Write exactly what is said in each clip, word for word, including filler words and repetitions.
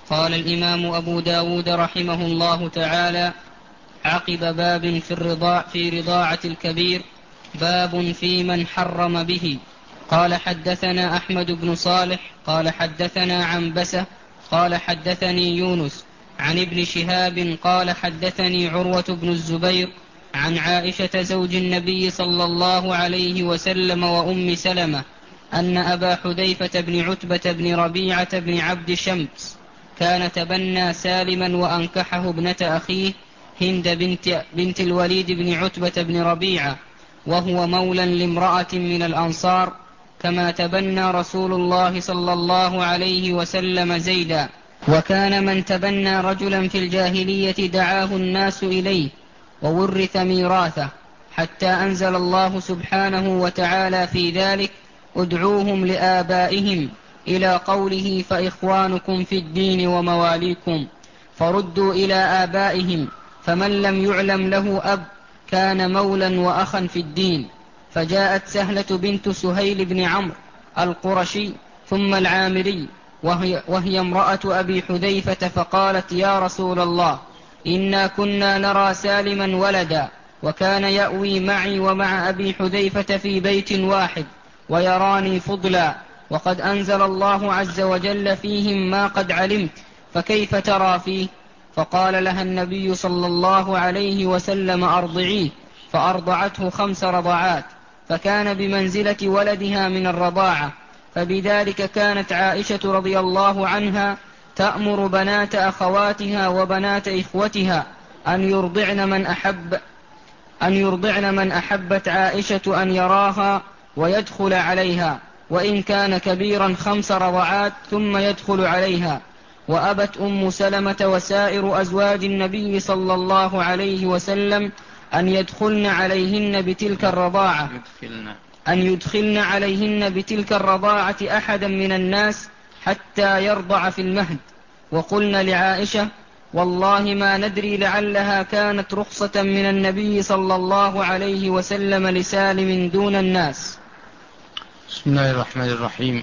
قال الإمام أبو داود رحمه الله تعالى: عقب باب في, الرضاع في رضاعة الكبير، باب في من حرم به. قال حدثنا أحمد بن صالح قال حدثنا عنبسة قال حدثني يونس عن ابن شهاب قال حدثني عروة بن الزبير عن عائشة زوج النبي صلى الله عليه وسلم وأم سلمة أن أبا حذيفة بن عتبة بن ربيعة بن عبد شمس كان تبنى سالما وأنكحه ابنة أخيه هند بنت, بنت الوليد بن عتبة بن ربيعة، وهو مولى لامرأة من الأنصار، كما تبنى رسول الله صلى الله عليه وسلم زيدا. وكان من تبنى رجلا في الجاهلية دعاه الناس إليه وورث ميراثه، حتى أنزل الله سبحانه وتعالى في ذلك: ادعوهم لآبائهم، إلى قوله: فإخوانكم في الدين ومواليكم، فردوا إلى آبائهم. فمن لم يعلم له أب كان مولا وأخا في الدين. فجاءت سهلة بنت سهيل بن عمرو القرشي ثم العامري وهي, وهي امرأة أبي حذيفة، فقالت: يا رسول الله، إنا كنا نرى سالما ولدا، وكان يأوي معي ومع أبي حذيفة في بيت واحد، ويراني فضلا، وقد أنزل الله عز وجل فيهم ما قد علمت، فكيف ترى فيه؟ فقال لها النبي صلى الله عليه وسلم: أرضعيه. فأرضعته خمس رضعات، فكان بمنزلة ولدها من الرضاعة. فبذلك كانت عائشة رضي الله عنها تأمر بنات أخواتها وبنات إخوتها أن يرضعن من أحب أن يرضعن من أحبت عائشة أن يراها ويدخل عليها، وإن كان كبيرا خمس رضعات ثم يدخل عليها. وأبت أم سلمة وسائر أزواج النبي صلى الله عليه وسلم أن يدخلن عليهن بتلك الرضاعة أن يدخلن عليهن بتلك الرضاعة أحدا من الناس حتى يرضع في المهد. وقلن لعائشة: والله ما ندري لعلها كانت رخصة من النبي صلى الله عليه وسلم لسالم دون الناس. بسم الله الرحمن الرحيم.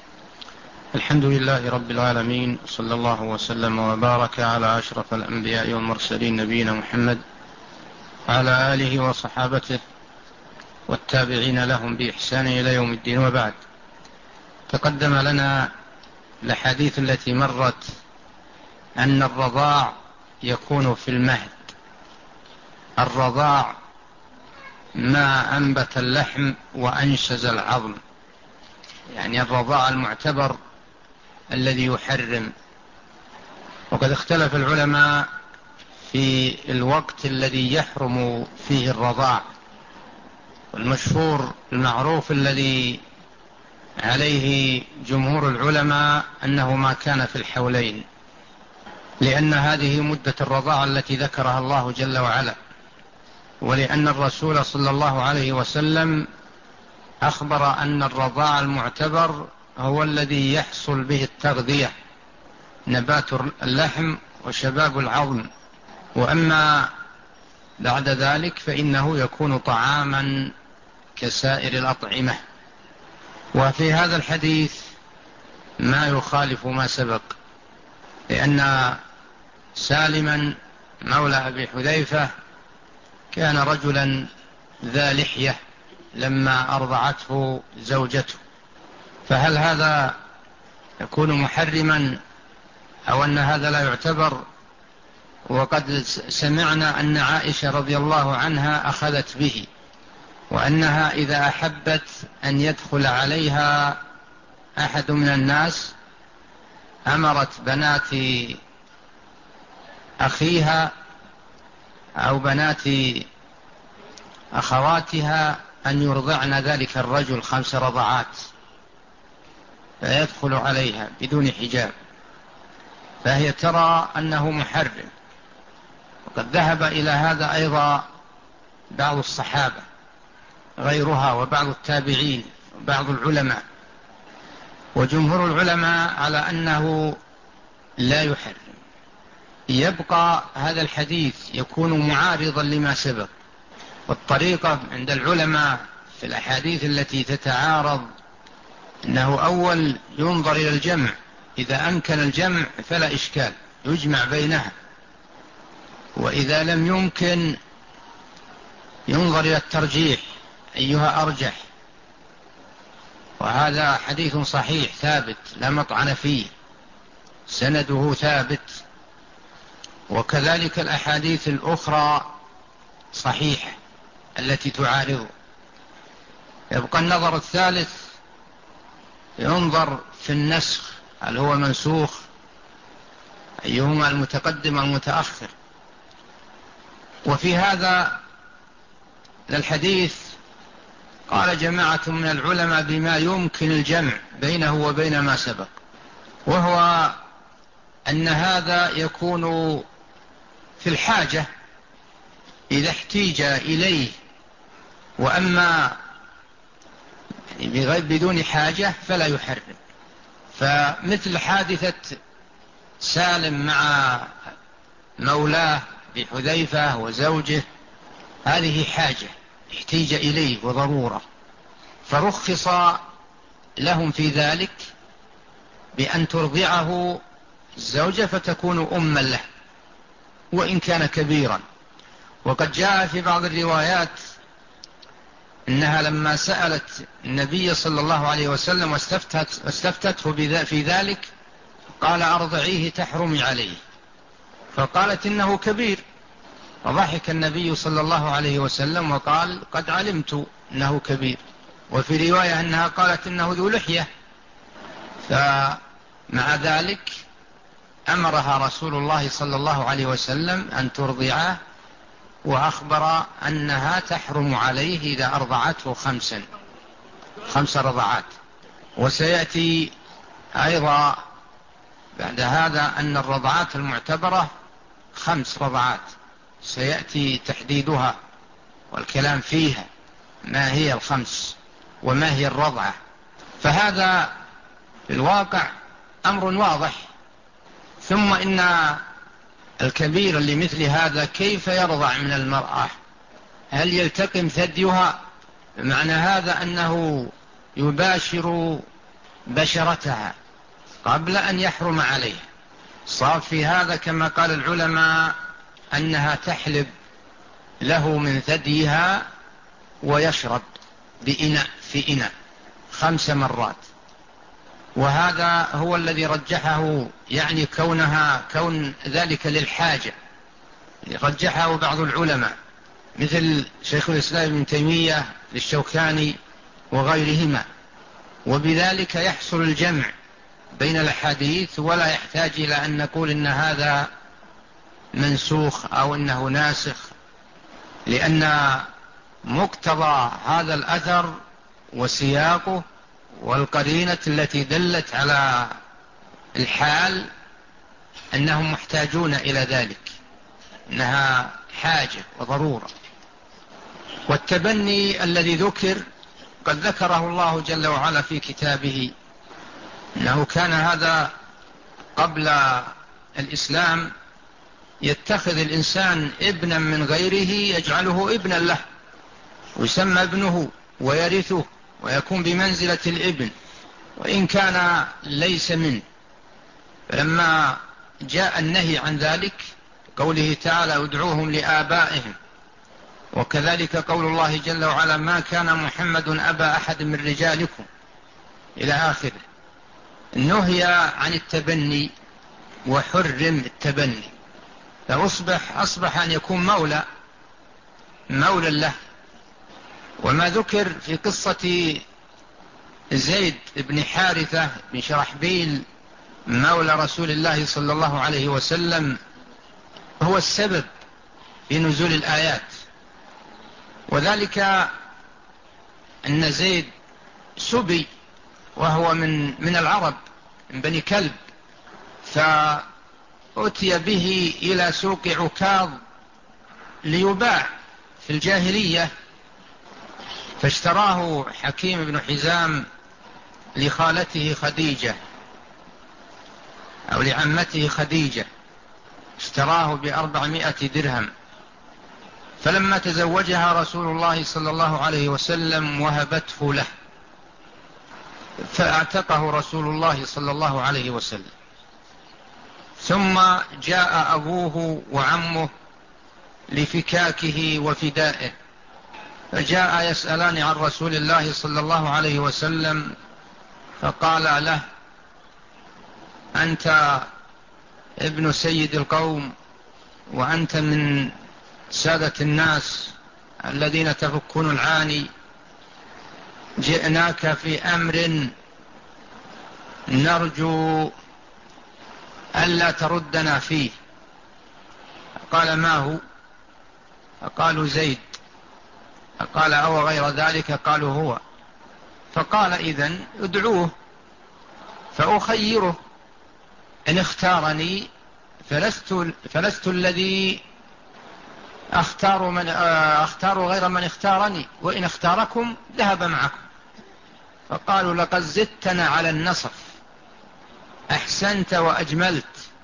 الحمد لله رب العالمين، صلى الله وسلم وبارك على أشرف الأنبياء والمرسلين نبينا محمد وعلى آله وصحابته والتابعين لهم بإحسان إلى يوم الدين، وبعد. تقدم لنا الحديث التي مرت أن الرضاع يكون في المهد. الرضاع ما أنبت اللحم وأنشز العظم، يعني الرضاع المعتبر الذي يحرم. وقد اختلف العلماء في الوقت الذي يحرم فيه الرضاع، والمشهور المعروف الذي عليه جمهور العلماء أنه ما كان في الحولين، لأن هذه مدة الرضاعة التي ذكرها الله جل وعلا، ولأن الرسول صلى الله عليه وسلم أخبر أن الرضاع المعتبر هو الذي يحصل به التغذية، نبات اللحم وشباب العظم، وأما بعد ذلك فإنه يكون طعاما كسائر الأطعمة. وفي هذا الحديث ما يخالف ما سبق، لأن سالما مولى أبي حذيفة كان رجلا ذا لحية لما أرضعته زوجته، فهل هذا يكون محرما أو أن هذا لا يعتبر؟ وقد سمعنا أن عائشة رضي الله عنها أخذت به، وأنها إذا أحبت أن يدخل عليها أحد من الناس أمرت بنات أخيها أو بنات أخواتها أن يرضعن ذلك الرجل خمس رضعات فيدخل عليها بدون حجاب، فهي ترى أنه محرم. وقد ذهب إلى هذا أيضا بعض الصحابة غيرها وبعض التابعين وبعض العلماء، وجمهور العلماء على أنه لا يحرم. يبقى هذا الحديث يكون معارضا لما سبق، والطريقة عند العلماء في الأحاديث التي تتعارض أنه أول ينظر إلى الجمع، إذا أمكن الجمع فلا إشكال، يجمع بينها، وإذا لم يمكن ينظر إلى الترجيح أيها أرجح. وهذا حديث صحيح ثابت لا مطعن فيه، سنده ثابت، وكذلك الأحاديث الأخرى صحيحة التي تعارضه. يبقى النظر الثالث، ينظر في النسخ، هل هو منسوخ، أيهما المتقدم والمتأخر. وفي هذا الحديث قال جماعة من العلماء بما يمكن الجمع بينه وبين ما سبق، وهو أن هذا يكون في الحاجة إذا احتيج إليه، وأما بغير بدون حاجة فلا يحرم. فمثل حادثة سالم مع مولاه بحذيفة وزوجه، هذه حاجة احتيج إليه وضرورة، فرخص لهم في ذلك بأن ترضعه الزوجة فتكون أما له وإن كان كبيرا. وقد جاء في بعض الروايات إنها لما سألت النبي صلى الله عليه وسلم واستفتت واستفتته في ذلك قال أرضعيه تحرمي عليه، فقالت إنه كبير، فضحك النبي صلى الله عليه وسلم وقال قد علمت إنه كبير. وفي رواية أنها قالت إنه ذو لحية، فمع ذلك أمرها رسول الله صلى الله عليه وسلم أن ترضعه، وأخبر أنها تحرم عليه إذا أرضعته خمسا خمس رضعات. وسيأتي أيضا بعد هذا أن الرضعات المعتبرة خمس رضعات، سيأتي تحديدها والكلام فيها، ما هي الخمس وما هي الرضعة. فهذا في الواقع أمر واضح. ثم إن الكبير لمثل هذا كيف يرضع من المرأة؟ هل يلتقم ثديها؟ معنى هذا أنه يباشر بشرتها قبل أن يحرم عليه. صار في هذا كما قال العلماء أنها تحلب له من ثديها ويشرب بإناء في إناء خمس مرات. وهذا هو الذي رجحه، يعني كونها كون ذلك للحاجة، رجحه بعض العلماء مثل شيخ الإسلام ابن تيمية للشوكاني وغيرهما. وبذلك يحصل الجمع بين الأحاديث، ولا يحتاج إلى أن نقول إن هذا منسوخ أو إنه ناسخ، لأن مقتضى هذا الأثر وسياقه والقرينة التي دلت على الحال أنهم محتاجون إلى ذلك، أنها حاجة وضرورة. والتبني الذي ذكر قد ذكره الله جل وعلا في كتابه، أنه كان هذا قبل الإسلام يتخذ الإنسان ابنا من غيره يجعله ابنا له ويسمى ابنه ويرثه ويكون بمنزلة الابن وإن كان ليس منه. فلما جاء النهي عن ذلك قوله تعالى ادعوهم لآبائهم، وكذلك قول الله جل وعلا ما كان محمد أبا أحد من رجالكم إلى آخره، نهي عن التبني وحرم التبني، فأصبح أصبح أن يكون مولى مولى له. وما ذكر في قصة زيد بن حارثة بن شرحبيل مولى رسول الله صلى الله عليه وسلم هو السبب في نزول الآيات، وذلك أن زيد سبي وهو من من العرب من بني كلب، فأتي به إلى سوق عكاظ ليباع في الجاهلية، فاشتراه حكيم بن حزام لخالته خديجة أو لعمته خديجة، اشتراه بأربعمائة درهم. فلما تزوجها رسول الله صلى الله عليه وسلم وهبته له، فاعتقه رسول الله صلى الله عليه وسلم. ثم جاء أبوه وعمه لفكاكه وفدائه، فجاء يسألان عن رسول الله صلى الله عليه وسلم، فقال له: أنت ابن سيد القوم، وأنت من سادة الناس الذين تفكون العاني، جئناك في أمر نرجو ألا تردنا فيه. قال: ما هو؟ فقالوا: زيد. فقال: أو غير ذلك؟ قالوا: هو. فقال: إذن ادعوه فأخيره، إن اختارني فلست, فلست الذي أختار, من أختار غير من اختارني، وإن اختاركم ذهب معكم. فقالوا: لقد زدتنا على النصف، أحسنت وأجملت.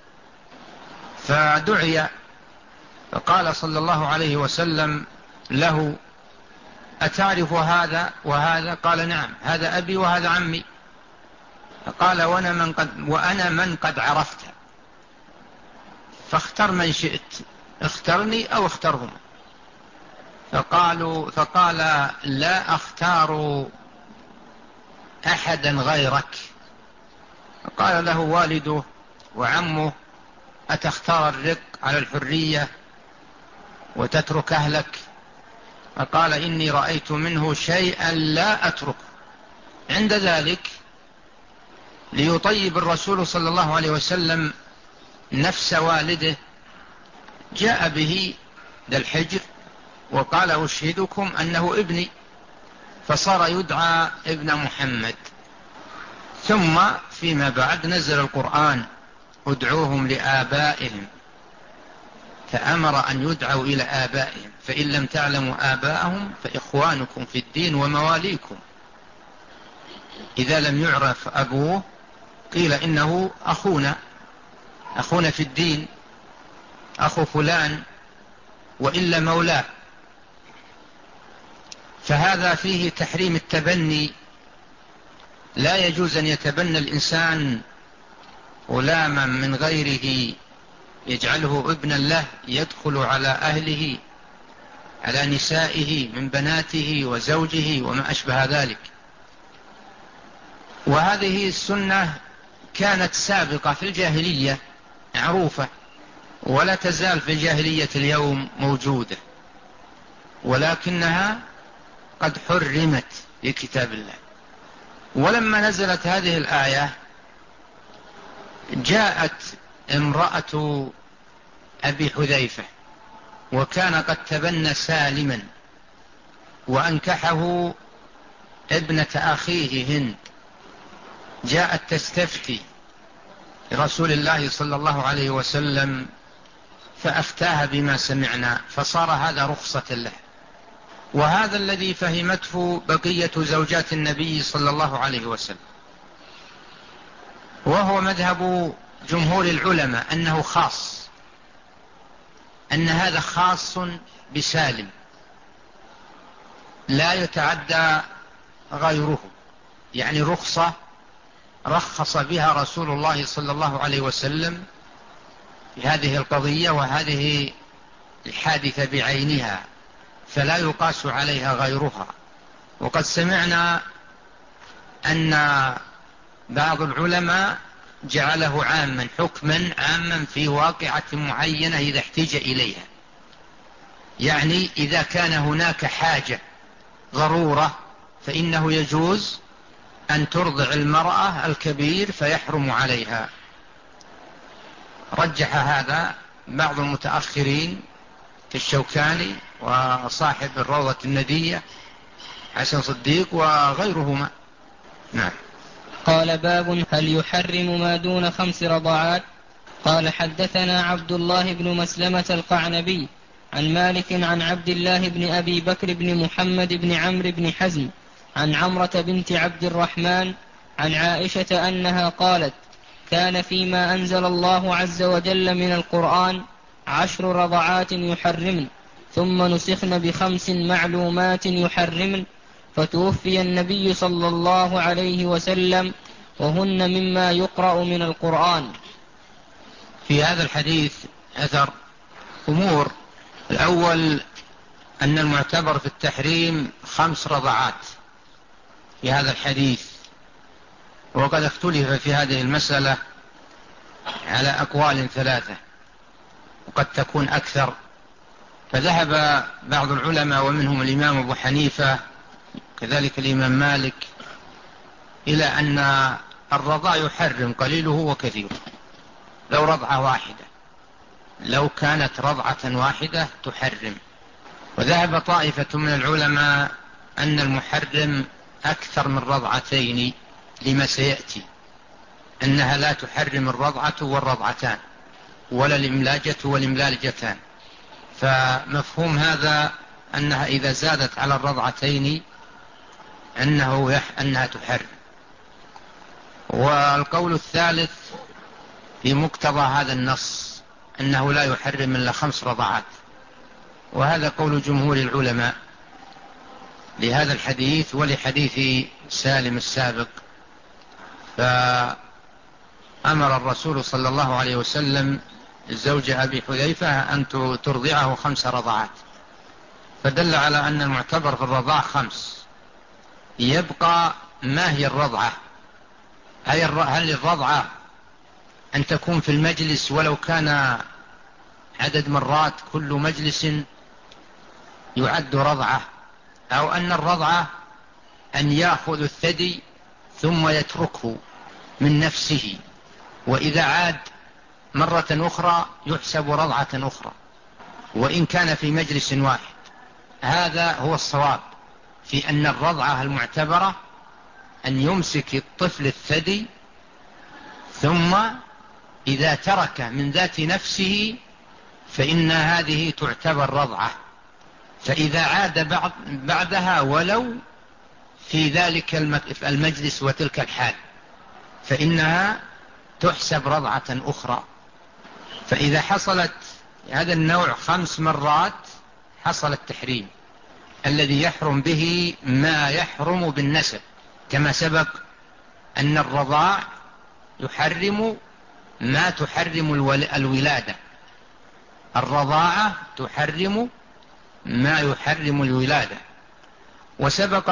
فدعي، فقال صلى الله عليه وسلم له: أتعرف هذا وهذا؟ قال: نعم، هذا أبي وهذا عمي. فقال: وأنا من قد, وأنا من قد عرفت، فاختر من شئت، اخترني أو اخترهما. فقالوا فقال: لا أختار أحدا غيرك. قال له والده وعمه: أتختار الرق على الحرية وتترك أهلك؟ فقال: إني رأيت منه شيئا لا أترك. عند ذلك ليطيب الرسول صلى الله عليه وسلم نفس والده، جاء به ذا الحجر وقال: أشهدكم أنه ابني، فصار يدعى ابن محمد. ثم فيما بعد نزل القرآن: ادعوهم لآبائهم، فأمر أن يدعوا إلى آبائهم، فإن لم تعلموا آباءهم فإخوانكم في الدين ومواليكم. إذا لم يعرف أبوه قيل إنه أخونا، أخونا في الدين، أخو فلان، وإلا مولاه. فهذا فيه تحريم التبني. لا يجوز أن يتبنى الإنسان غلاما من غيره يجعله ابنا له، يدخل على أهله، على نسائه من بناته وزوجه وما أشبه ذلك. وهذه السنة كانت سابقة في الجاهلية معروفة، ولا تزال في الجاهلية اليوم موجودة، ولكنها قد حرمت في كتاب الله. ولما نزلت هذه الآية جاءت امرأة أبي حذيفة، وكان قد تبنى سالما وأنكحه ابنة أخيه هند، جاءت تستفتي رسول الله صلى الله عليه وسلم، فأفتاها بما سمعنا، فصار هذا رخصة له. وهذا الذي فهمته بقية زوجات النبي صلى الله عليه وسلم، وهو مذهب جمهور العلماء أنه خاص، أن هذا خاص بسالم لا يتعدى غيره، يعني رخصة رخص بها رسول الله صلى الله عليه وسلم في هذه القضية وهذه الحادثة بعينها، فلا يقاس عليها غيرها. وقد سمعنا أن بعض العلماء جعله عاما، حكما عاما في واقعة معينة إذا احتاج إليها، يعني إذا كان هناك حاجة ضرورة فإنه يجوز أن ترضع المرأة الكبير فيحرم عليها. رجح هذا بعض المتأخرين كالشوكاني وصاحب الروضة الندية حسن صديق وغيرهما. نعم. قال: باب هل يحرم ما دون خمس رضعات؟ قال: حدثنا عبد الله بن مسلمة القعنبي عن مالك عن عبد الله بن أبي بكر بن محمد بن عمرو بن حزم عن عمرة بنت عبد الرحمن عن عائشة أنها قالت: كان فيما أنزل الله عز وجل من القرآن عشر رضعات يحرمن، ثم نسخن بخمس معلومات يحرمن، فتوفي النبي صلى الله عليه وسلم وهن مما يقرأ من القرآن. في هذا الحديث أثر أمور. الأول أن المعتبر في التحريم خمس رضعات في هذا الحديث، وقد اختلف في هذه المسألة على أقوال ثلاثة وقد تكون أكثر. فذهب بعض العلماء ومنهم الإمام أبو حنيفة كذلك الإمام مالك إلى أن الرضاع يحرم قليله وكثيره لو رضعة واحدة، لو كانت رضعة واحدة تحرم. وذهب طائفة من العلماء أن المحرم أكثر من رضعتين لما سيأتي، أنها لا تحرم الرضعة والرضعتان ولا الإملاجة والإملالجتان. فمفهوم هذا أنها إذا زادت على الرضعتين أنه يح أنها تحرم. والقول الثالث في مقتضى هذا النص أنه لا يحرم إلا خمس رضعات، وهذا قول جمهور العلماء لهذا الحديث ولحديث سالم السابق. فأمر الرسول صلى الله عليه وسلم الزوج أبي حذيفة أن ترضعه خمس رضعات، فدل على أن المعتبر في الرضاع خمس. يبقى ما هي الرضعة؟ هل الرضعة أن تكون في المجلس ولو كان عدد مرات كل مجلس يعد رضعة، أو أن الرضعة أن يأخذ الثدي ثم يتركه من نفسه، وإذا عاد مرة أخرى يحسب رضعة أخرى وإن كان في مجلس واحد. هذا هو الصواب في أن الرضعة المعتبرة أن يمسك الطفل الثدي ثم إذا ترك من ذات نفسه فإن هذه تعتبر رضعة، فإذا عاد بعد بعدها ولو في ذلك المجلس وتلك الحال فإنها تحسب رضعة أخرى. فإذا حصلت هذا النوع خمس مرات حصل التحريم الذي يحرم به ما يحرم بالنسب، كما سبق أن الرضاع يحرم ما تحرم الولادة، الرضاعة تحرم ما يحرم الولادة. وسبق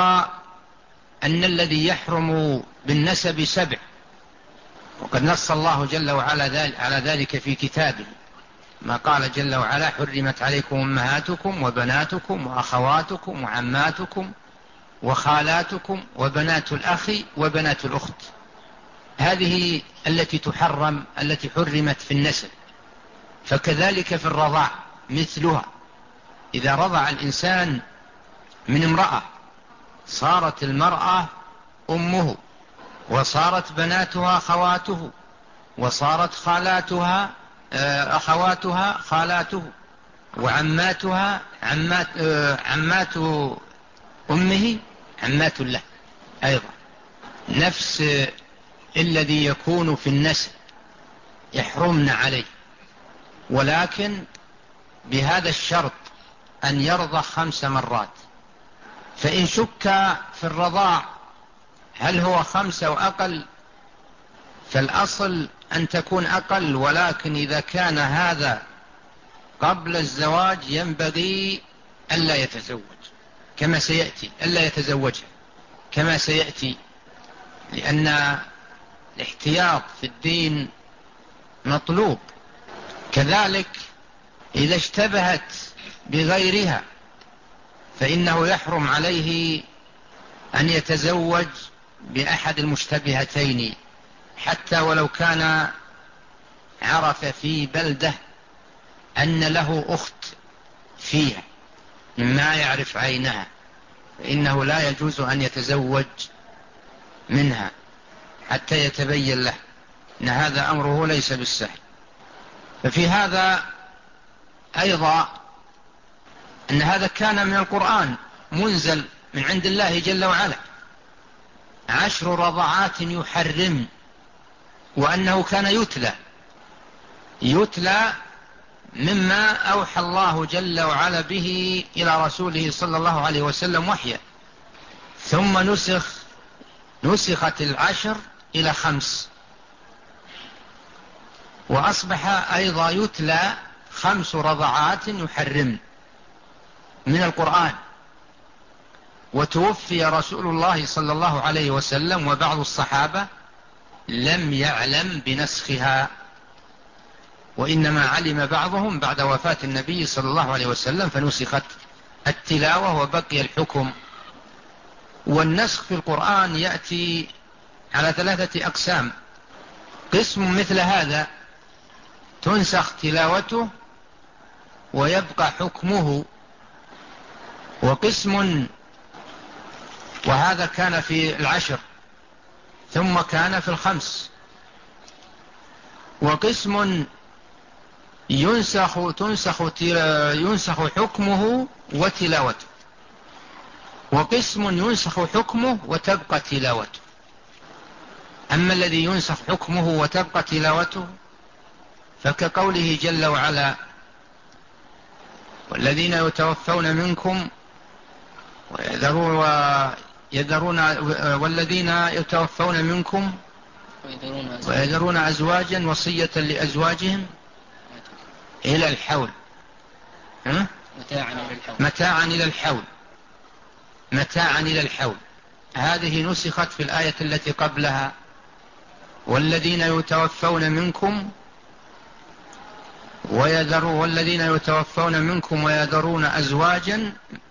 أن الذي يحرم بالنسب سبع، وقد نص الله جل وعلا على ذلك في كتابه، ما قال جل وعلا: حرمت عليكم أمهاتكم وبناتكم وأخواتكم وعماتكم وخالاتكم وبنات الأخ وبنات الأخت. هذه التي تحرم التي حرمت في النسب. فكذلك في الرضاع مثلها، إذا رضع الإنسان من امرأة صارت المرأة أمه، وصارت بناتها خواته، وصارت خالاتها أخواتها خالاته، وعماتها عمات, عمات أمه عمات له أيضا. نفس الذي يكون في النسب يحرمن عليه، ولكن بهذا الشرط أن يرضى خمس مرات. فإن شك في الرضاع هل هو خمسة أو أقل فالأصل أن تكون أقل، ولكن إذا كان هذا قبل الزواج ينبغي ألا يتزوج كما سيأتي، ألا يتزوجها كما سيأتي، لأن الاحتياط في الدين مطلوب. كذلك إذا اشتبهت بغيرها فإنه يحرم عليه أن يتزوج بأحد المشتبهتين، حتى ولو كان عرف في بلده أن له أخت فيها مما يعرف عينها، فإنه لا يجوز أن يتزوج منها حتى يتبين له أن هذا أمره ليس بالسهل. ففي هذا أيضا أن هذا كان من القرآن منزل من عند الله جل وعلا، عشر رضعات يحرم، وأنه كان يتلى يتلى مما أوحى الله جل وعلا به إلى رسوله صلى الله عليه وسلم وحيا. ثم نسخ نسخت العشر إلى خمس، وأصبح أيضا يتلى خمس رضعات يحرم من القرآن. وتوفي رسول الله صلى الله عليه وسلم وبعض الصحابة لم يعلم بنسخها، وإنما علم بعضهم بعد وفاة النبي صلى الله عليه وسلم فنسخت التلاوة وبقي الحكم. والنسخ في القرآن يأتي على ثلاثة أقسام: قسم مثل هذا تنسخ تلاوته ويبقى حكمه، وقسم وهذا كان في العشر ثم كان في الخمس، وقسم ينسخ تنسخ ينسخ حكمه وتلاوته، وقسم ينسخ حكمه وتبقى تلاوته. أما الذي ينسخ حكمه وتبقى تلاوته فكقوله جل وعلا: والذين يتوفون منكم ويذرون, ويذرون والذين يتوفون منكم ويذرون أزواجا وصية لأزواجهم إلى الحول متاعا إلى الحول متاعا إلى الحول. هذه نسخت في الآية التي قبلها: والذين يتوفون منكم ويذرون والذين يتوفون منكم ويذرون أزواجا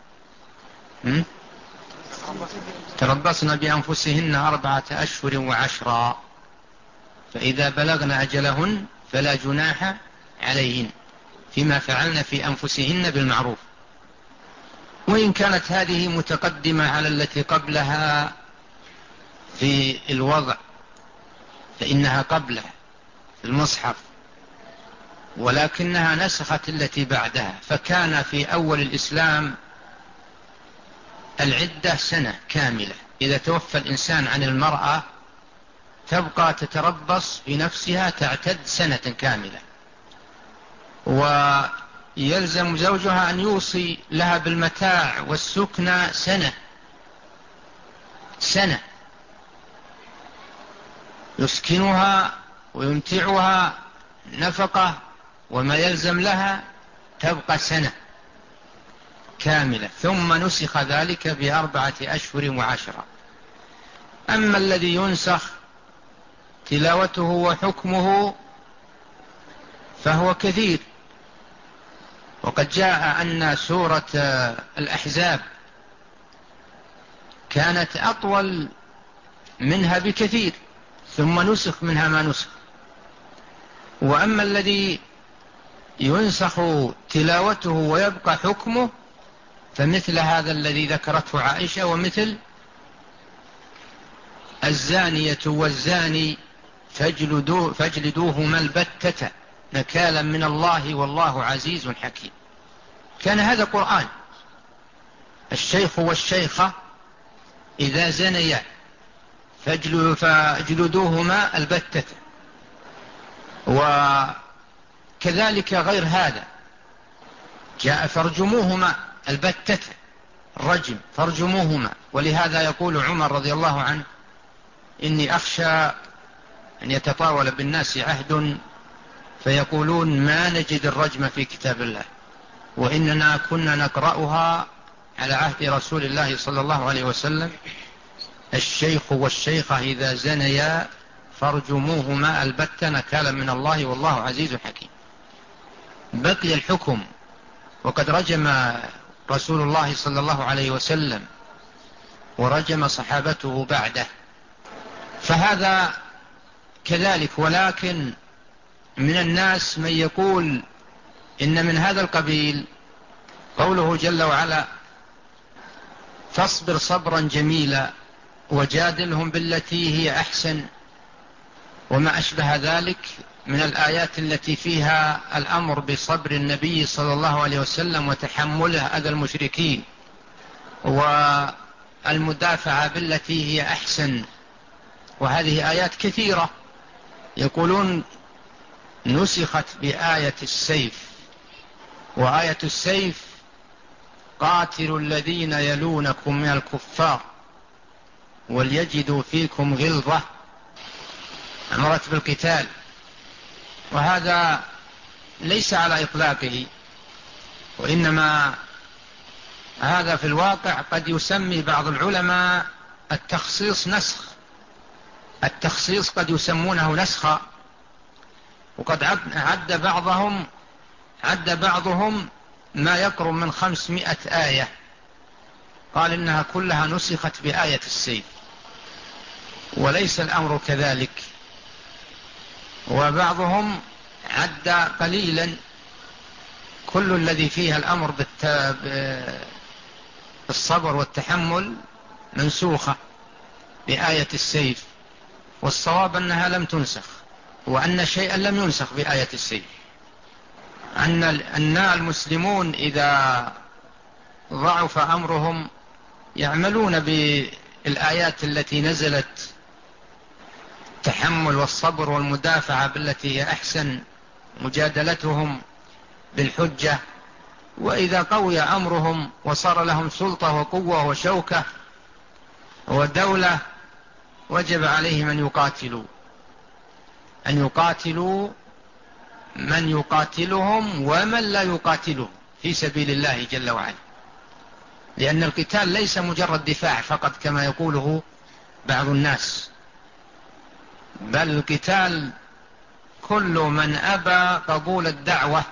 تربصن بأنفسهن أربعة أشهر وعشرا فإذا بلغن أجلهن فلا جناح عليهن فيما فعلن في أنفسهن بالمعروف. وإن كانت هذه متقدمة على التي قبلها في الوضع فإنها قبلها في المصحف، ولكنها نسخت التي بعدها. فكان في أول الإسلام العدة سنة كاملة، إذا توفى الإنسان عن المرأة تبقى تتربص بنفسها تعتد سنة كاملة، ويلزم زوجها أن يوصي لها بالمتاع والسكنى سنة سنة يسكنها ويمتعها نفقة وما يلزم لها، تبقى سنة كاملة. ثم نسخ ذلك بأربعة أشهر وعشرة. أما الذي ينسخ تلاوته وحكمه فهو كثير، وقد جاء أن سورة الأحزاب كانت أطول منها بكثير ثم نسخ منها ما نسخ. وأما الذي ينسخ تلاوته ويبقى حكمه فمثل هذا الذي ذكرته عائشة: ومثل الزانية والزاني فاجلدوه فاجلدوهما البتة نكالا من الله والله عزيز حكيم. كان هذا قرآن: الشيخ والشيخة إذا زنيا فاجلدوهما البتة. وكذلك غير هذا جاء فارجموهما البتة، الرجم فارجموهما. ولهذا يقول عمر رضي الله عنه: إني أخشى أن يتطاول بالناس عهد فيقولون ما نجد الرجم في كتاب الله، وإننا كنا نقرأها على عهد رسول الله صلى الله عليه وسلم: الشيخ والشيخة إذا زنيا فارجموهما البتة نكالا من الله والله عزيز حكيم. بقي الحكم، وقد رجم رسول الله صلى الله عليه وسلم ورجم صحابته بعده، فهذا كذلك. ولكن من الناس من يقول إن من هذا القبيل قوله جل وعلا: فاصبر صبرا جميلا وجادلهم بالتي هي أحسن، وما أشبه ذلك من الآيات التي فيها الأمر بصبر النبي صلى الله عليه وسلم وتحمله أذى المشركين والمدافعة بالتي هي أحسن. وهذه آيات كثيرة. يقولون نسخت بآية السيف، وآية السيف: قاتلوا الذين يلونكم من الكفار وليجدوا فيكم غلظة، أمرت بالقتال، وهذا ليس على إطلاقه، وإنما هذا في الواقع قد يسمي بعض العلماء التخصيص نسخ. التخصيص قد يسمونه نسخا، وقد عد بعضهم عد بعضهم ما يقرب من خمسمائة آية، قال إنها كلها نسخت بآية السيف، وليس الأمر كذلك. وبعضهم عد قليلا، كل الذي فيها الأمر بالصبر والتحمل منسوخة بآية السيف، والصواب أنها لم تنسخ، وأن شيئا لم ينسخ بآية السيف. أن أن المسلمون إذا ضعف أمرهم يعملون بالآيات التي نزلت التحمل والصبر والمدافعة بالتي هي أحسن، مجادلتهم بالحجة. وإذا قوي أمرهم وصار لهم سلطة وقوة وشوكة ودولة، وجب عليهم أن يقاتلوا أن يقاتلوا من يقاتلهم ومن لا يقاتلهم في سبيل الله جل وعلا، لأن القتال ليس مجرد دفاع فقط كما يقوله بعض الناس، بل القتال كل من أبى قبول الدعوة،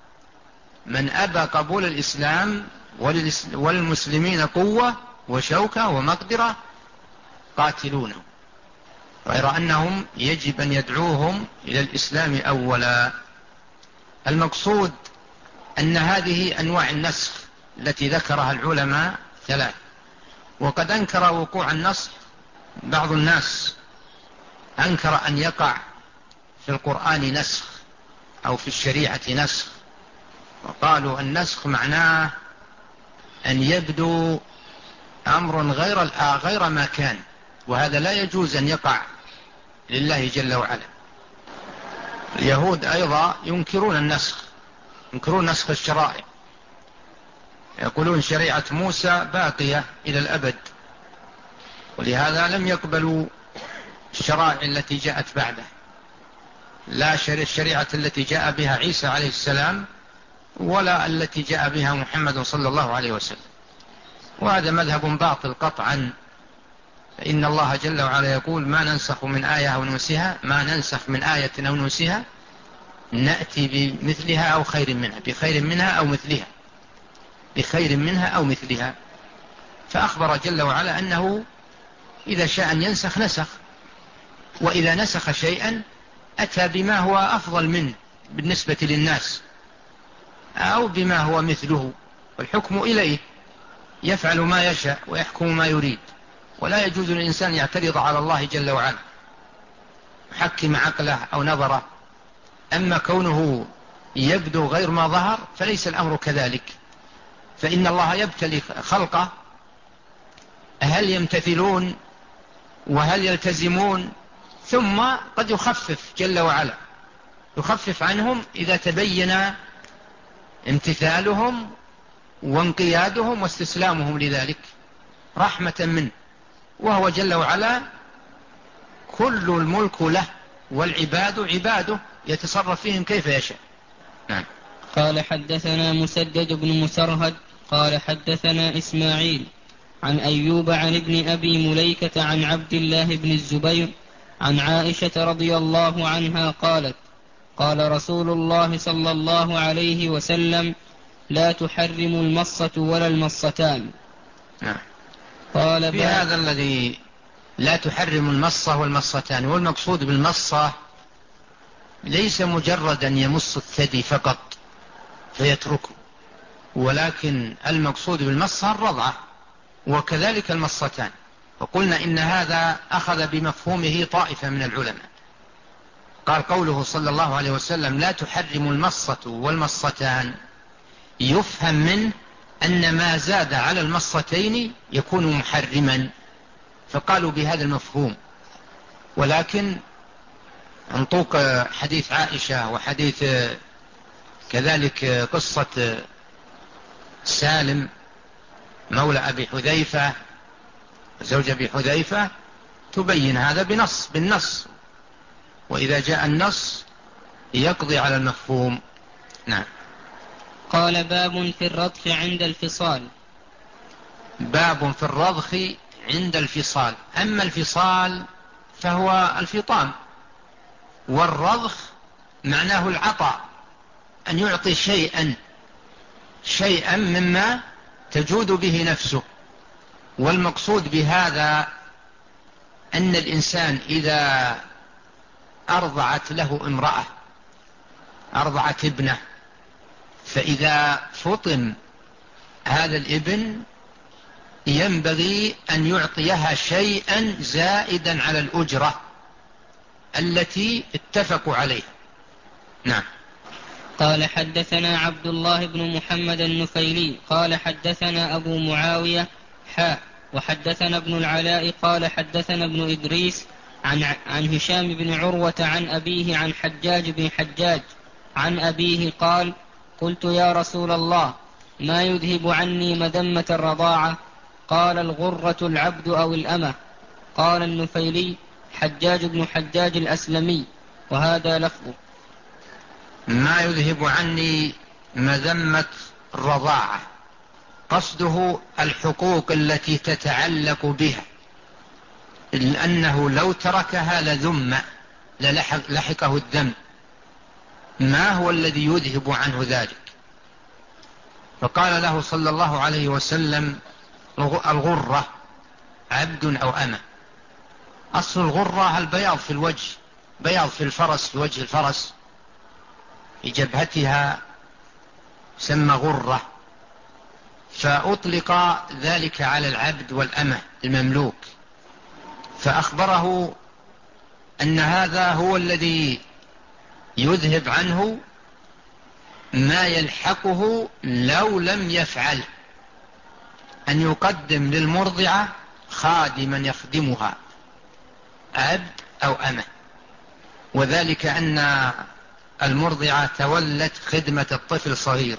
من أبى قبول الإسلام والمسلمين قوة وشوكة ومقدرة قاتلونه، غير أنهم يجب أن يدعوهم إلى الإسلام أولا. المقصود أن هذه أنواع النسخ التي ذكرها العلماء ثلاث، وقد أنكر وقوع النسخ بعض الناس، أنكر أن يقع في القرآن نسخ أو في الشريعة نسخ، وقالوا النسخ معناه أن يبدو أمر غير غير ما كان، وهذا لا يجوز أن يقع لله جل وعلا. اليهود أيضا ينكرون النسخ، ينكرون نسخ الشرائع، يقولون شريعة موسى باقية إلى الأبد، ولهذا لم يقبلوا الشرائع التي جاءت بعده، لا الشريعة التي جاء بها عيسى عليه السلام ولا التي جاء بها محمد صلى الله عليه وسلم. وهذا مذهب باطل قطعا، فإن الله جل وعلا يقول ما ننسخ من آية أو ننسها ما ننسخ من آية أو ننسها نأتي بمثلها أو خير منها بخير منها أو مثلها بخير منها أو مثلها. فأخبر جل وعلا أنه إذا شاء أن ينسخ نسخ، وإذا نسخ شيئا أتى بما هو أفضل منه بالنسبة للناس أو بما هو مثله، والحكم إليه، يفعل ما يشاء ويحكم ما يريد، ولا يجوز للإنسان يعترض على الله جل وعلا يحكم عقله أو نظره. أما كونه يبدو غير ما ظهر فليس الأمر كذلك، فإن الله يبتلي خلقه هل يمتثلون وهل يلتزمون، ثم قد يخفف جل وعلا، يخفف عنهم إذا تبين امتثالهم وانقيادهم واستسلامهم لذلك رحمة منه، وهو جل وعلا كل الملك له والعباد عباده يتصرف فيهم كيف يشاء. نعم. قال حدثنا مسدد بن مسرهد قال حدثنا إسماعيل عن أيوب عن ابن أبي مليكة عن عبد الله بن الزبير عن عائشة رضي الله عنها قالت قال رسول الله صلى الله عليه وسلم لا تحرم المصة ولا المصتان. نعم. قال في هذا الذي لا تحرم المصة والمصتان، والمقصود بالمصة ليس مجرد أن يمص الثدي فقط فيتركه، ولكن المقصود بالمصة الرضعة، وكذلك المصتان. وقلنا إن هذا أخذ بمفهومه طائفة من العلماء، قال قوله صلى الله عليه وسلم لا تحرم المصة والمصتان يفهم منه أن ما زاد على المصتين يكون محرما، فقالوا بهذا المفهوم. ولكن انطوق حديث عائشة وحديث كذلك قصة سالم مولى أبي حذيفة زوج أبي حذيفة تبين هذا بنص بالنص، وإذا جاء النص يقضي على المفهوم. نعم. قال باب في الرضخ عند الفصال. باب في الرضخ عند الفصال. أما الفصال فهو الفطام، والرضخ معناه العطاء، أن يعطي شيئا شيئا مما تجود به نفسه. والمقصود بهذا أن الإنسان إذا أرضعت له امرأة، أرضعت ابنه، فإذا فطم هذا الابن ينبغي أن يعطيها شيئا زائدا على الأجرة التي اتفقوا عليها. نعم. قال حدثنا عبد الله بن محمد النفيلي قال حدثنا أبو معاوية حاء وحدثنا ابن العلاء قال حدثنا ابن إدريس عن, عن هشام بن عروة عن أبيه عن حجاج بن حجاج عن أبيه قال قلت يا رسول الله ما يذهب عني مذمة الرضاعة؟ قال الغرة العبد أو الأمة. قال النفيلي حجاج بن حجاج الأسلمي، وهذا لفظه. ما يذهب عني مذمة الرضاعة، قصده الحقوق التي تتعلق بها، لأنه لو تركها لذم للحقه الذم. ما هو الذي يذهب عنه ذلك؟ فقال له صلى الله عليه وسلم الغرة عبد أو أمة. أصل الغرة البياض في الوجه، بياض في الفرس، في وجه الفرس، في جبهتها سمى غرة، فأطلق ذلك على العبد والأمة المملوك، فأخبره أن هذا هو الذي يذهب عنه ما يلحقه لو لم يفعل، أن يقدم للمرضعة خادما يخدمها، عبد أو أمة. وذلك أن المرضعة تولت خدمة الطفل صغيرا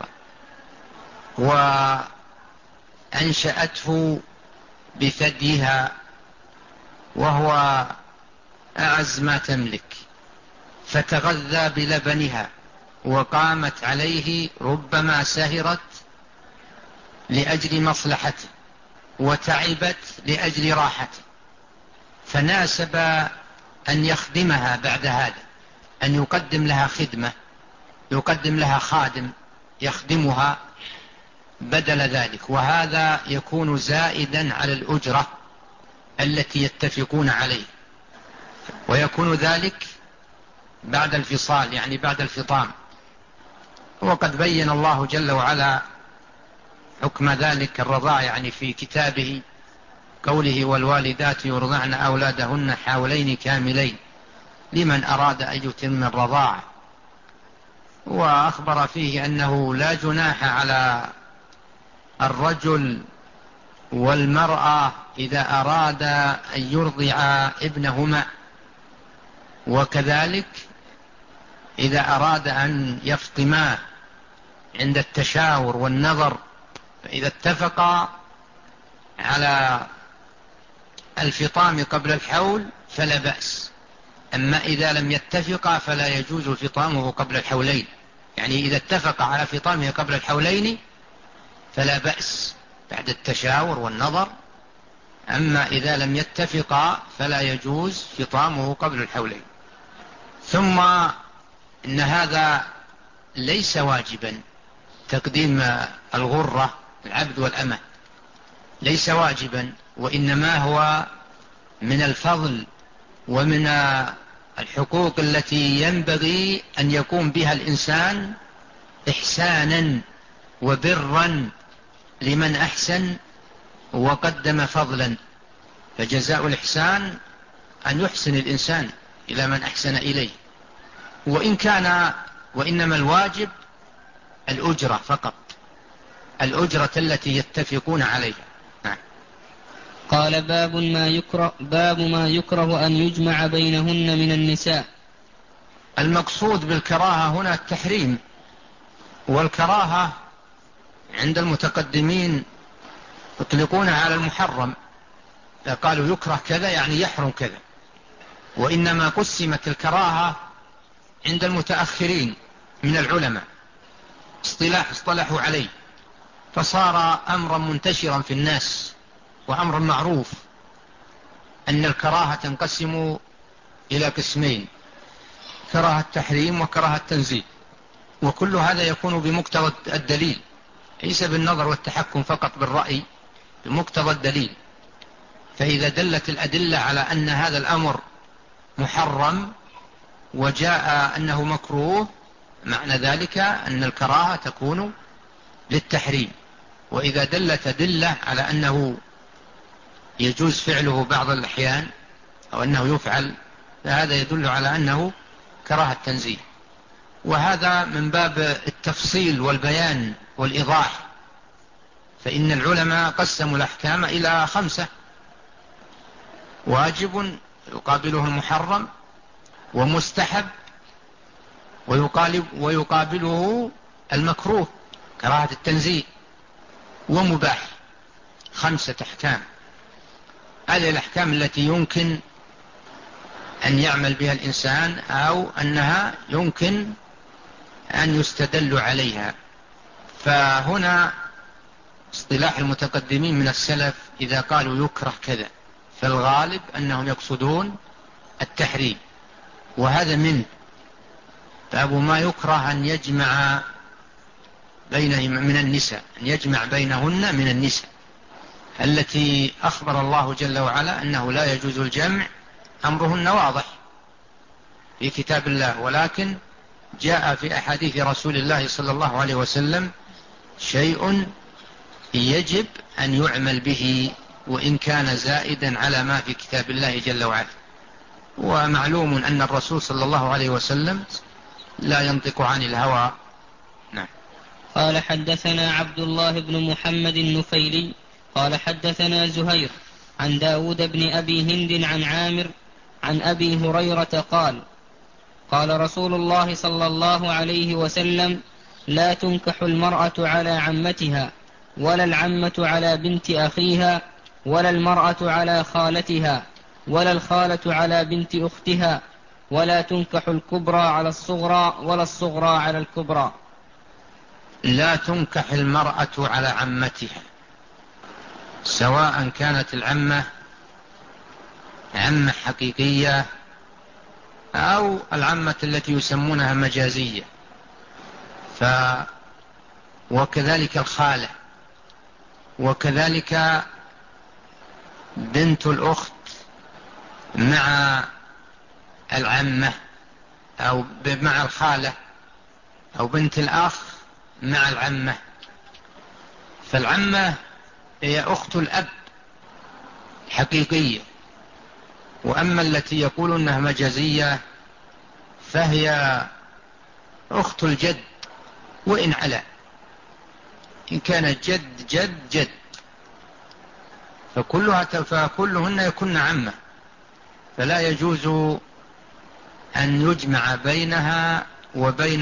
وأنشأته بثديها، وهو أعز ما تملك، فتغذى بلبنها وقامت عليه، ربما سهرت لأجل مصلحته وتعبت لأجل راحته، فناسب أن يخدمها بعد هذا، أن يقدم لها خدمة، يقدم لها خادم يخدمها بدل ذلك، وهذا يكون زائدا على الأجرة التي يتفقون عليه، ويكون ذلك بعد الفصال، يعني بعد الفطام. وقد بين الله جل وعلا حكم ذلك الرضاع يعني في كتابه، قوله والوالدات يرضعن أولادهن حولين كاملين لمن أراد أن يتم الرضاعة. وأخبر فيه أنه لا جناح على الرجل والمرأة إذا أراد أن يرضع ابنهما، وكذلك إذا أراد أن يفطما عند التشاور والنظر، فإذا اتفقا على الفطام قبل الحول فلا بأس. أما إذا لم يتفقا فلا يجوز فطامه قبل الحولين، يعني إذا اتفق على فطامه قبل الحولين فلا بأس بعد التشاور والنظر، أما إذا لم يتفقا فلا يجوز فطامه قبل الحولين. ثم إن هذا ليس واجبا، تقديم الغرة العبد والأمة ليس واجبا، وإنما هو من الفضل ومن الحقوق التي ينبغي أن يقوم بها الإنسان إحسانا وبرا لمن أحسن وقدم فضلا. فجزاء الإحسان أن يحسن الإنسان إلى من أحسن إليه، وإن كان وإنما الواجب الأجرة فقط، الأجرة التي يتفقون عليها. نعم. قال باب ما يكره, باب ما يكره أن يجمع بينهن من النساء. المقصود بالكراهة هنا التحريم، والكراهة عند المتقدمين يطلقون على المحرم، قالوا يكره كذا يعني يحرم كذا، وإنما قسمت الكراهة عند المتأخرين من العلماء اصطلاح اصطلحوا عليه، فصار أمرا منتشرا في الناس وأمرا معروف أن الكراهة تنقسم إلى قسمين: كراهة تحريم وكراهة تنزيه، وكل هذا يكون بمقتضى الدليل، ليس بالنظر والتحكم فقط بالرأي، بمقتضى الدليل. فإذا دلت الأدلة على أن هذا الأمر محرم وجاء أنه مكروه، معنى ذلك أن الكراهة تكون للتحريم. وإذا دلت أدلة على أنه يجوز فعله بعض الأحيان أو أنه يفعل، فهذا يدل على أنه كراهة تنزيه. وهذا من باب التفصيل والبيان والإيضاح، فإن العلماء قسموا الأحكام إلى خمسة: واجب يقابله المحرم، ومستحب ويقابله المكروه كراهة التنزيه، ومباح. خمسة أحكام. هذه الأحكام التي يمكن أن يعمل بها الإنسان أو أنها يمكن أن يستدل عليها. فهنا اصطلاح المتقدمين من السلف إذا قالوا يكره كذا، فالغالب أنهم يقصدون التحريم، وهذا منه باب ما يكره أن يجمع بينهم من النساء، أن يجمع بينهن من النساء التي أخبر الله جل وعلا أنه لا يجوز الجمع. أمرهن واضح في كتاب الله، ولكن جاء في أحاديث رسول الله صلى الله عليه وسلم شيء يجب أن يعمل به وإن كان زائدا على ما في كتاب الله جل وعلا. ومعلوم أن الرسول صلى الله عليه وسلم لا ينطق عن الهوى. نعم. قال حدثنا عبد الله بن محمد النفيلي قال حدثنا زهير عن داود بن أبي هند عن عامر عن أبي هريرة قال قال رسول الله صلى الله عليه وسلم: لا تنكح المرأة على عمتها، ولا العمة على بنت أخيها، ولا المرأة على خالتها، ولا الخالة على بنت أختها، ولا تنكح الكبرى على الصغرى، ولا الصغرى على الكبرى. لا تنكح المرأة على عمتها، سواء كانت العمة عمة حقيقية أو العمة التي يسمونها مجازية، ف وكذلك الخالة، وكذلك بنت الأخت مع العمة، أو مع الخالة، أو بنت الأخ مع العمة. فالعمة هي أخت الأب حقيقية، وأما التي يقول أنها مجازية فهي أخت الجد وإن علا، إن كانت جد جد جد فكلها فكلهن يكون عمة، فلا يجوز أن يجمع بينها وبين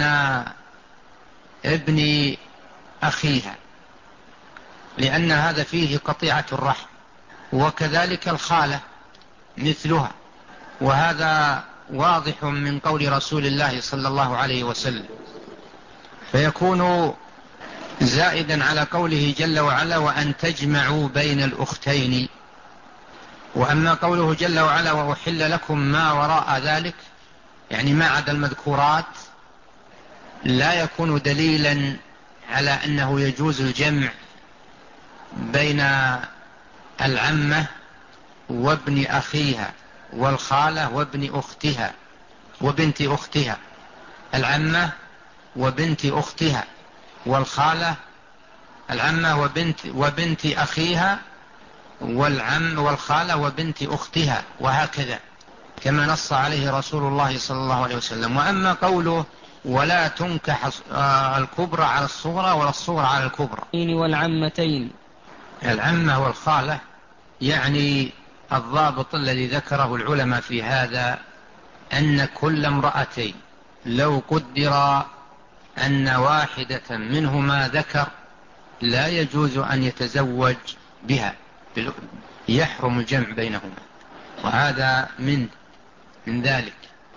ابن أخيها، لأن هذا فيه قطيعة الرحم. وكذلك الخالة مثلها، وهذا واضح من قول رسول الله صلى الله عليه وسلم، فيكون زائدا على قوله جل وعلا: وأن تجمعوا بين الأختين. وأما قوله جل وعلا: وأحل لكم ما وراء ذلك، يعني ما عدا المذكورات، لا يكون دليلا على أنه يجوز الجمع بين العمة وابن أخيها والخالة وابن أختها وبنت أختها، العمة وبنت أختها والخالة، العمة وبنت, وبنت أخيها والعم والخالة وبنت أختها، وهكذا كما نص عليه رسول الله صلى الله عليه وسلم. وأما قوله: ولا تنكح الكبرى على الصغرى ولا الصغرى على الكبرى، والعمتين، العمة والخالة، يعني الضابط الذي ذكره العلماء في هذا أن كل امرأتين لو قدر أن واحدة منهما ذكر لا يجوز أن يتزوج بها، يحرم الجمع بينهما، وهذا من من ذلك.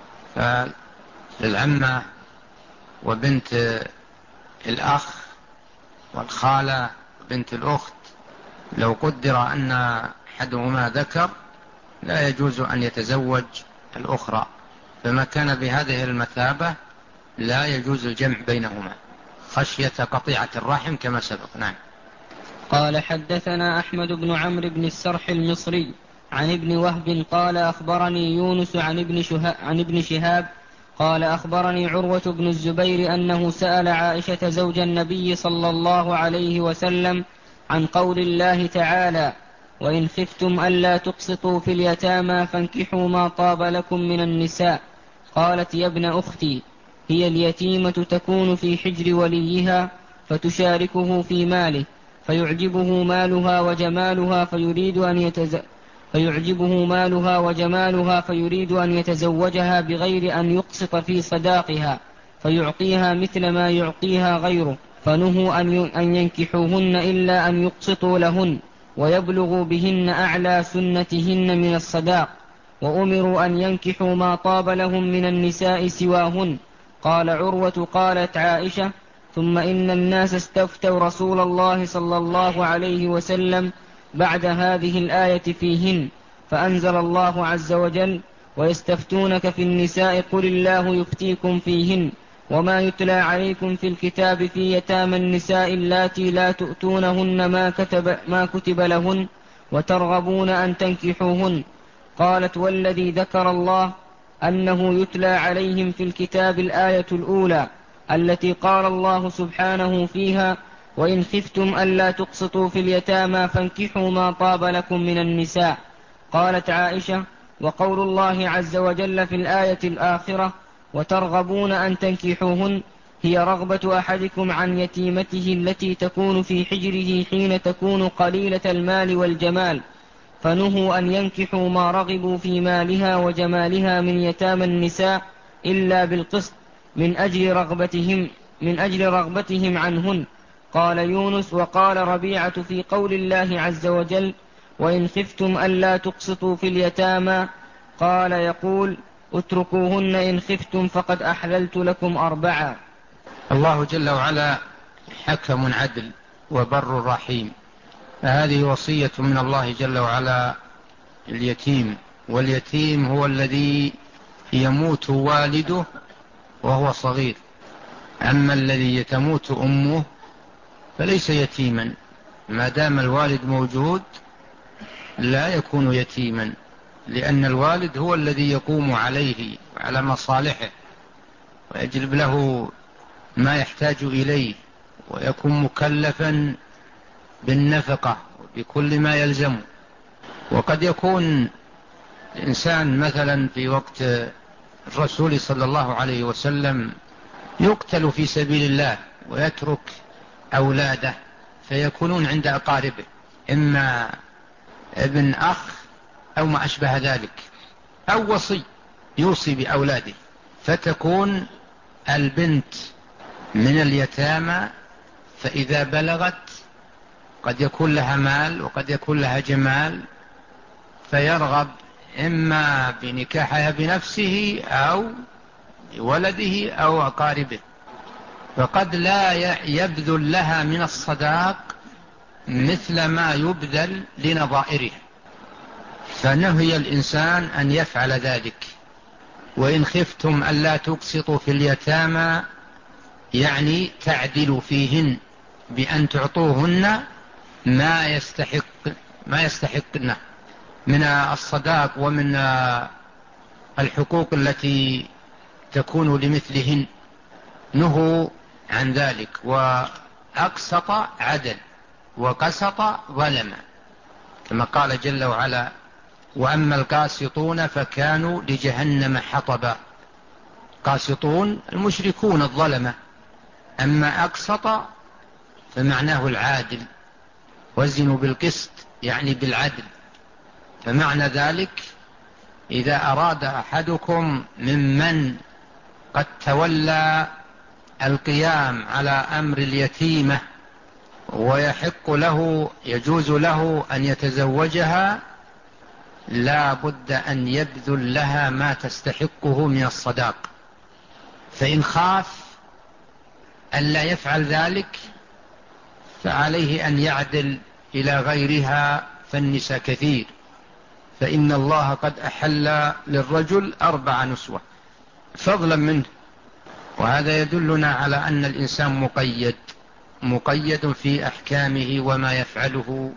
فالعمة وبنت الأخ والخالة وبنت الأخت لو قدر أن أحدهما ذكر لا يجوز أن يتزوج الأخرى، فما كان بهذه المثابة لا يجوز الجمع بينهما خشية قطيعة الرحم كما سبق. نعم. قال حدثنا أحمد بن عمرو بن السرح المصري عن ابن وهب قال أخبرني يونس عن ابن, عن ابن شهاب قال أخبرني عروة بن الزبير أنه سأل عائشة زوج النبي صلى الله عليه وسلم عن قول الله تعالى: وإن خفتم ألا تقسطوا في اليتامى فانكحوا ما طاب لكم من النساء. قالت: يا ابن أختي، هي اليتيمة تكون في حجر وليها فتشاركه في ماله فيعجبه مالها وجمالها فيريد أن يتز... فيعجبه مالها وجمالها فيريد أن يتزوجها بغير أن يقسط في صداقها فيعطيها مثل ما يعطيها غيره، فنهوا أن ينكحوهن إلا أن يقسطوا لهن ويبلغوا بهن أعلى سنتهن من الصداق، وأمروا أن ينكحوا ما طاب لهم من النساء سواهن. قال عروة: قالت عائشة: ثم إن الناس استفتوا رسول الله صلى الله عليه وسلم بعد هذه الآية فيهن، فأنزل الله عز وجل: ويستفتونك في النساء قل الله يفتيكم فيهن وما يتلى عليكم في الكتاب في يتامى النساء اللاتي لا تؤتونهن ما كتب, ما كتب لهن وترغبون أن تنكحوهن. قالت: والذي ذكر الله أنه يتلى عليهم في الكتاب الآية الأولى التي قال الله سبحانه فيها: وإن خفتم ألا تقسطوا في اليتامى فانكحوا ما طاب لكم من النساء. قالت عائشة: وقول الله عز وجل في الآية الآخرة: وترغبون أن تنكحوهن، هي رغبة أحدكم عن يتيمته التي تكون في حجره حين تكون قليلة المال والجمال، فنهوا أن ينكحوا ما رغبوا في مالها وجمالها من يتامى النساء إلا بالقسط من أجل رغبتهم, من أجل رغبتهم عنهن. قال يونس: وقال ربيعة في قول الله عز وجل: وإن خفتم ألا تقسطوا في اليتامى، قال يقول: اتركوهن إن خفتم فقد أحللت لكم أربعا. الله جل وعلا حكم عدل وبر رحيم، هذه وصية من الله جل وعلا اليتيم، واليتيم هو الذي يموت والده وهو صغير، أما الذي تموت أمه فليس يتيما، ما دام الوالد موجود لا يكون يتيما، لأن الوالد هو الذي يقوم عليه وعلى مصالحه ويجلب له ما يحتاج إليه ويكون مكلفا بالنفقة بكل ما يلزمه. وقد يكون الإنسان مثلا في وقت الرسول صلى الله عليه وسلم يقتل في سبيل الله ويترك أولاده فيكونون عند أقاربه، إما ابن أخ أو ما أشبه ذلك، أو وصي يوصي بأولاده، فتكون البنت من اليتامى، فإذا بلغت قد يكون لها مال وقد يكون لها جمال، فيرغب إما بنكاحها بنفسه أو ولده أو أقاربه، فقد لا يبذل لها من الصداق مثل ما يبذل لنظائره، فنهي الإنسان أن يفعل ذلك. وإن خفتم ألا تقسطوا في اليتامى يعني تعدلوا فيهن بأن تعطوهن ما يستحق ما يستحقن من الصداق ومن الحقوق التي تكون لمثلهن، نهوا عن ذلك. وأقسط عدل وقسط ظلم، كما قال جل وعلا: وأما القاسطون فكانوا لجهنم حطبا. قاسطون المشركون الظلمة، أما أقسط فمعناه العادل، وزنوا بالقسط يعني بالعدل. فمعنى ذلك إذا أراد أحدكم ممن قد تولى القيام على أمر اليتيمة ويحق له يجوز له أن يتزوجها، لا بد أن يبذل لها ما تستحقه من الصداق. فإن خاف ألا يفعل ذلك فعليه أن يعدل إلى غيرها، فالنساء كثير، فإن الله قد أحل للرجل أربع نسوة فضلا منه. وهذا يدلنا على أن الإنسان مقيد مقيد في أحكامه وما يفعله،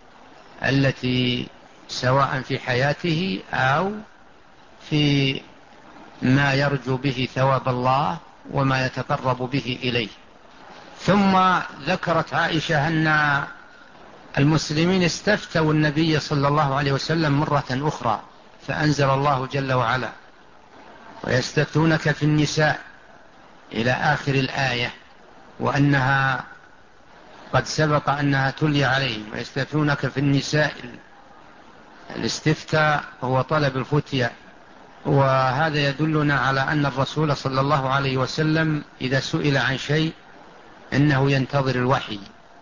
التي سواء في حياته أو في ما يرجو به ثواب الله وما يتقرب به إليه. ثم ذكرت عائشة أن المسلمين استفتوا النبي صلى الله عليه وسلم مرة أخرى، فأنزل الله جل وعلا: ويستفتونك في النساء إلى آخر الآية، وأنها قد سبق أنها تلي عليهم. ويستفتونك في النساء، الاستفتاء هو طلب الفتية. وهذا يدلنا على أن الرسول صلى الله عليه وسلم إذا سئل عن شيء إنه ينتظر الوحي،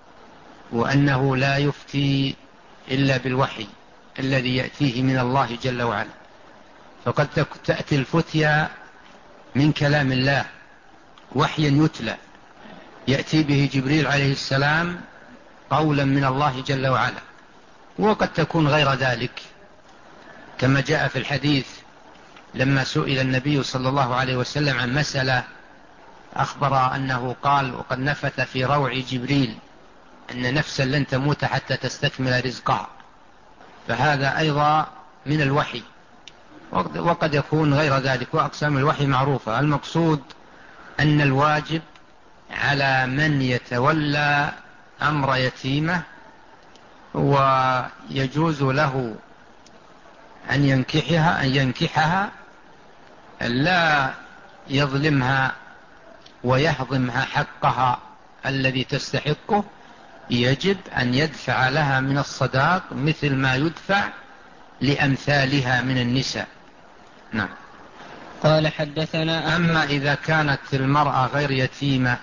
وأنه لا يفتي إلا بالوحي الذي يأتيه من الله جل وعلا. فقد تأتي الفتية من كلام الله، وحيا يتلى يأتي به جبريل عليه السلام قولا من الله جل وعلا، وقد تكون غير ذلك، كما جاء في الحديث لما سئل النبي صلى الله عليه وسلم عن مسألة، أخبر أنه قال: وقد نفث في روع جبريل أن نفسا لن تموت حتى تستكمل رزقها. فهذا أيضا من الوحي، وقد يكون غير ذلك، وأقسام الوحي معروفة. المقصود أن الواجب على من يتولى أمر يتيمة ويجوز له أن ينكحها أن ينكحها لا يظلمها ويهضمها حقها الذي تستحقه، يجب أن يدفع لها من الصداق مثل ما يدفع لأمثالها من النساء. نعم. قال حدثنا. أما إذا كانت المرأة غير يتيمة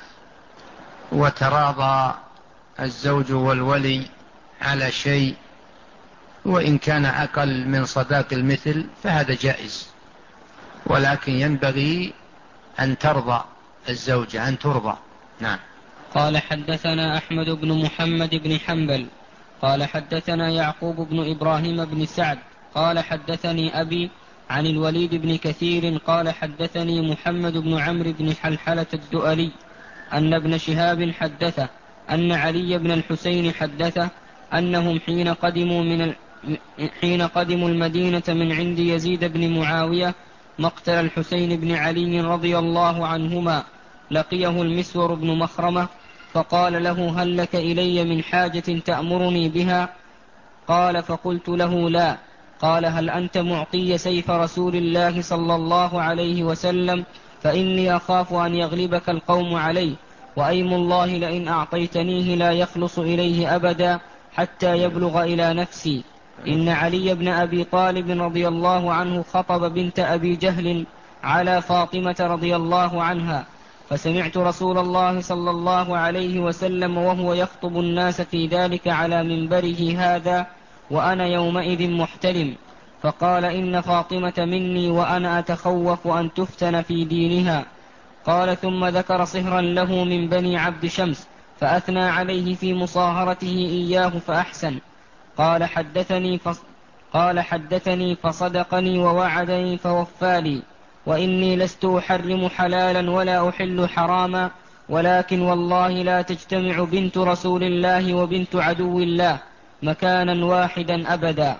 وتراضى الزوج والولي على شيء وإن كان أقل من صداق المثل فهذا جائز، ولكن ينبغي أن ترضى الزوجة أن ترضى. نعم. قال حدثنا أحمد بن محمد بن حنبل قال حدثنا يعقوب بن إبراهيم بن سعد قال حدثني أبي عن الوليد بن كثير قال حدثني محمد بن عمرو بن حلحلة الدؤلي أن ابن شهاب حدثه أن علي بن الحسين حدثه أنهم حين قدموا من ال... حين قدموا المدينة من عند يزيد بن معاوية مقتل الحسين بن علي رضي الله عنهما، لقيه المسور بن مخرمة فقال له: هل لك إلي من حاجة تأمرني بها؟ قال: فقلت له: لا. قال: هل أنت معطي سيف رسول الله صلى الله عليه وسلم؟ فإني أخاف أن يغلبك القوم عليه، وأيم الله لئن أعطيتنيه لا يخلص إليه أبدا حتى يبلغ إلى نفسي. إن علي بن أبي طالب رضي الله عنه خطب بنت أبي جهل على فاطمة رضي الله عنها، فسمعت رسول الله صلى الله عليه وسلم وهو يخطب الناس في ذلك على منبره هذا وأنا يومئذ محتلم، فقال: إن فاطمة مني وأنا أتخوف أن تفتن في دينها. قال: ثم ذكر صهرا له من بني عبد شمس فأثنى عليه في مصاهرته إياه فأحسن. قال حدثني, فص... قال حدثني فصدقني ووعدني فوفالي، وإني لست أحرم حلالا ولا أحل حراما، ولكن والله لا تجتمع بنت رسول الله وبنت عدو الله مكانا واحدا أبدا.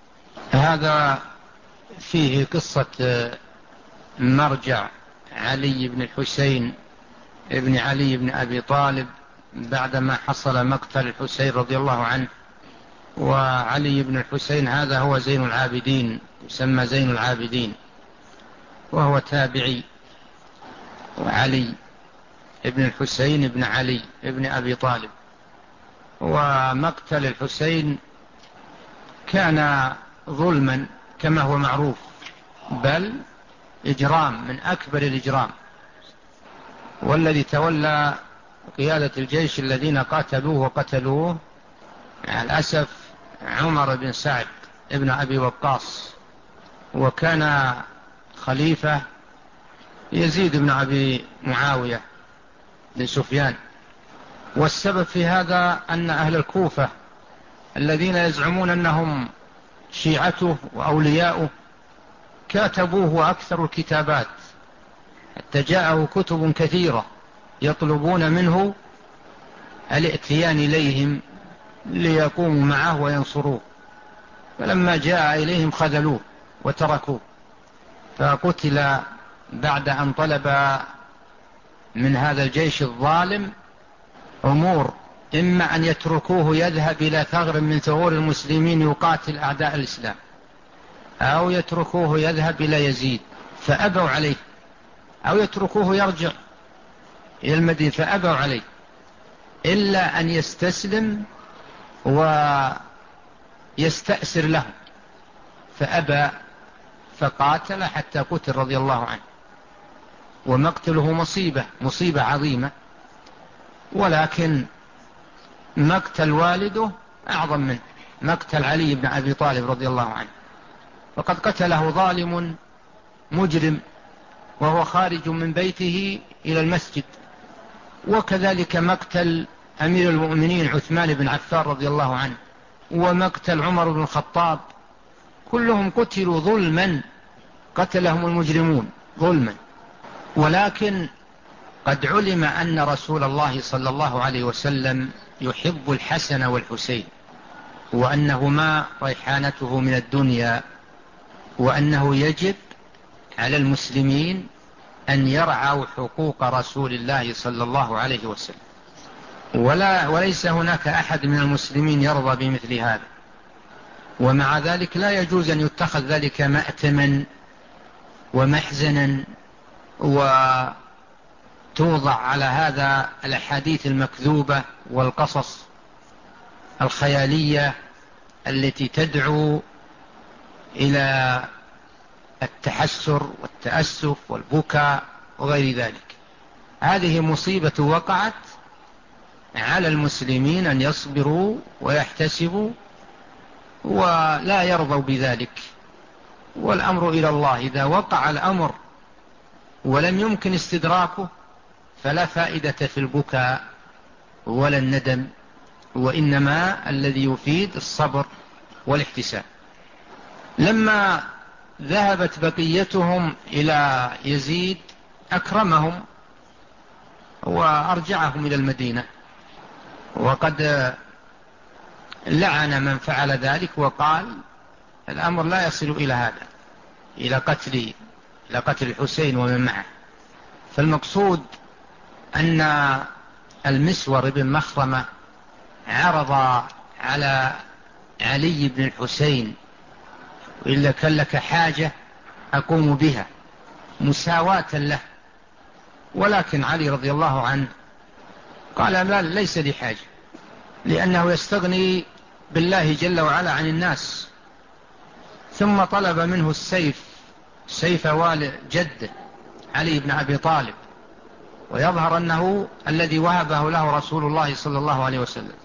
هذا فيه قصة مرجع علي بن الحسين ابن علي بن أبي طالب بعدما حصل مقتل الحسين رضي الله عنه. وعلي بن الحسين هذا هو زين العابدين، يسمى زين العابدين، وهو تابعي. وعلي ابن الحسين ابن علي ابن أبي طالب. ومقتل الحسين كان ظلما كما هو معروف، بل إجرام من أكبر الإجرام. والذي تولى قيادة الجيش الذين قاتلوه وقتلوه مع الأسف عمر بن سعد ابن أبي وقاص، وكان خليفة يزيد بن أبي معاوية بن سفيان. والسبب في هذا أن أهل الكوفة الذين يزعمون أنهم شيعته وأولياؤه كاتبوه وأكثر الكتابات، حتى جاءه كتب كثيرة يطلبون منه الاتيان إليهم ليقوموا معه وينصروه، فلما جاء إليهم خذلوه وتركوه، فقتل بعد أن طلب من هذا الجيش الظالم أمور: إما أن يتركوه يذهب إلى ثغر من ثغور المسلمين يقاتل أعداء الإسلام، أو يتركوه يذهب إلى يزيد فأبوا عليه، أو يتركوه يرجع إلى المدينة فأبوا عليه، إلا أن يستسلم ويستأسر له فأبى، فقاتل حتى قتل رضي الله عنه. ومقتله مصيبة مصيبة عظيمة، ولكن مقتل والده أعظم منه، مقتل علي بن أبي طالب رضي الله عنه، وقد قتله ظالم مجرم وهو خارج من بيته إلى المسجد. وكذلك مقتل أمير المؤمنين عثمان بن عفان رضي الله عنه، ومقتل عمر بن الخطاب، كلهم قتلوا ظلما، قتلهم المجرمون ظلما. ولكن قد علم أن رسول الله صلى الله عليه وسلم يحب الحسن والحسين، وأنهما ريحانته من الدنيا، وأنه يجب على المسلمين أن يرعوا حقوق رسول الله صلى الله عليه وسلم، ولا وليس هناك أحد من المسلمين يرضى بمثل هذا. ومع ذلك لا يجوز أن يتخذ ذلك مأتما ومحزنا وتوضع على هذا الأحاديث المكذوبة والقصص الخيالية التي تدعو إلى التحسر والتأسف والبكاء وغير ذلك. هذه مصيبة وقعت على المسلمين أن يصبروا ويحتسبوا ولا يرضوا بذلك، والأمر إلى الله. إذا وقع الأمر ولم يمكن استدراكه فلا فائدة في البكاء ولا الندم، وإنما الذي يفيد الصبر والاحتساب. لما ذهبت بقيتهم إلى يزيد أكرمهم وأرجعهم إلى المدينة، وقد لعن من فعل ذلك وقال الأمر لا يصل إلى هذا، إلى قتل إلى قتل الحسين ومن معه. فالمقصود أن المسور بن مخرمة عرض على علي بن الحسين: وإلا كان لك حاجة أقوم بها مساواة له، ولكن علي رضي الله عنه قال لا، ليس لي حاجة، لأنه يستغني بالله جل وعلا عن الناس. ثم طلب منه السيف، سيف والد جده علي بن أبي طالب، ويظهر أنه الذي وهبه له رسول الله صلى الله عليه وسلم.